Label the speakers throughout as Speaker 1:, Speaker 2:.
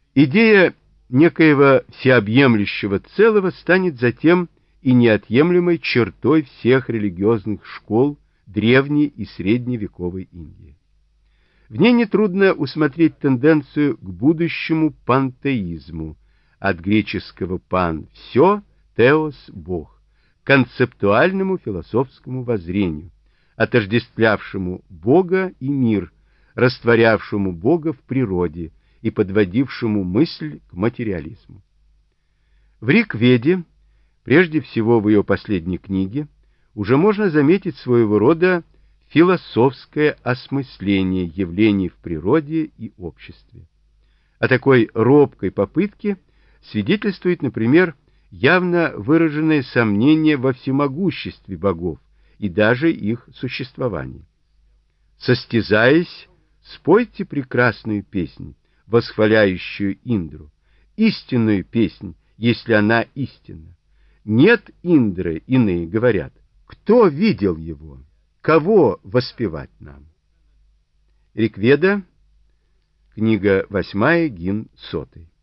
Speaker 1: Идея некоего всеобъемлющего целого станет затем и неотъемлемой чертой всех религиозных школ древней и средневековой Индии. В ней нетрудно усмотреть тенденцию к будущему пантеизму, от греческого «пан» — «все», «теос» — «бог», концептуальному философскому воззрению, отождествлявшему Бога и мир, растворявшему Бога в природе и подводившему мысль к материализму. В Риг-веде, прежде всего в ее последней книге, уже можно заметить своего рода философское осмысление явлений в природе и обществе. О такой робкой попытке свидетельствует, например, явно выраженное сомнение во всемогуществе богов и даже их существовании. Состязаясь, спойте прекрасную песнь, восхваляющую Индру, истинную песнь, если она истинна. Нет Индры, иные говорят. Кто видел его? Кого воспевать нам? Ригведа, книга 8, гимн 100.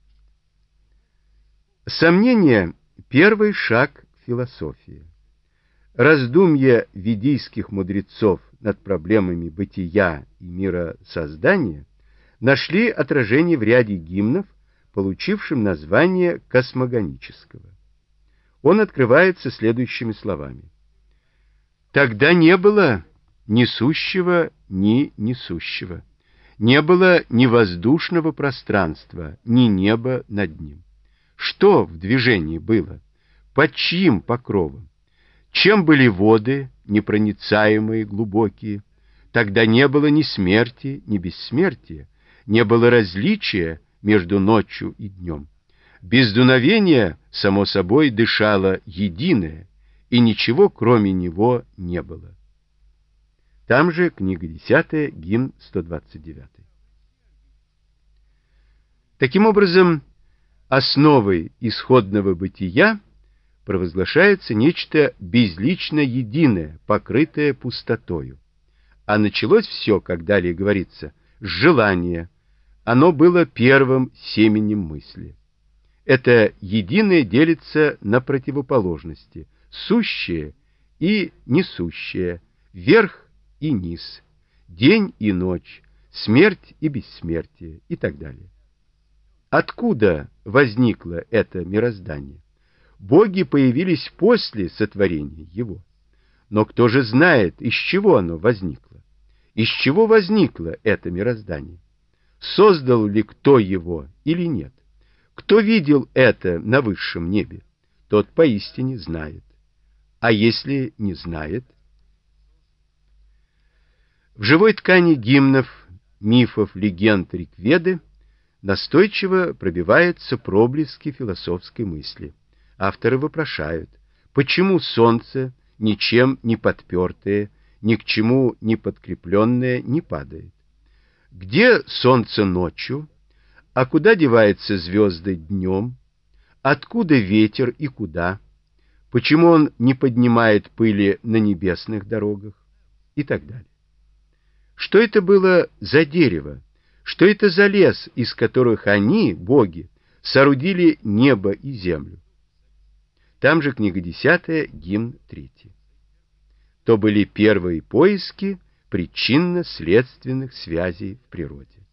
Speaker 1: Сомнение — первый шаг к философии. Раздумья ведийских мудрецов над проблемами бытия и миросоздания нашли отражение в ряде гимнов, получившим название космогонического. Он открывается следующими словами. «Тогда не было ни сущего, ни несущего, не было ни воздушного пространства, ни неба над ним. Что в движении было? Под чьим покровом? Чем были воды, непроницаемые, глубокие? Тогда не было ни смерти, ни бессмертия, не было различия между ночью и днем. Без дуновения, само собой, дышало единое, и ничего, кроме него, не было». Там же книга 10, гимн 129. Таким образом, основой исходного бытия провозглашается нечто безлично единое, покрытое пустотою. А началось все, как далее говорится, с желания. Оно было первым семенем мысли. Это единое делится на противоположности, сущее и несущее, верх и низ, день и ночь, смерть и бессмертие и так далее. Откуда возникло это мироздание? Боги появились после сотворения его. Но кто же знает, из чего оно возникло? Из чего возникло это мироздание? Создал ли кто его или нет? Кто видел это на высшем небе? Тот поистине знает. А если не знает? В живой ткани гимнов, мифов, легенд Ригведы настойчиво пробиваются проблески философской мысли. Авторы вопрошают, почему солнце, ничем не подпертое, ни к чему не подкрепленное, не падает? Где солнце ночью, а куда деваются звезды днем? Откуда ветер и куда? Почему он не поднимает пыли на небесных дорогах? И так далее. Что это было за дерево? Что это за лес, из которых они, боги, соорудили небо и землю? Там же книга 10, гимн 3. То были первые поиски причинно-следственных связей в природе.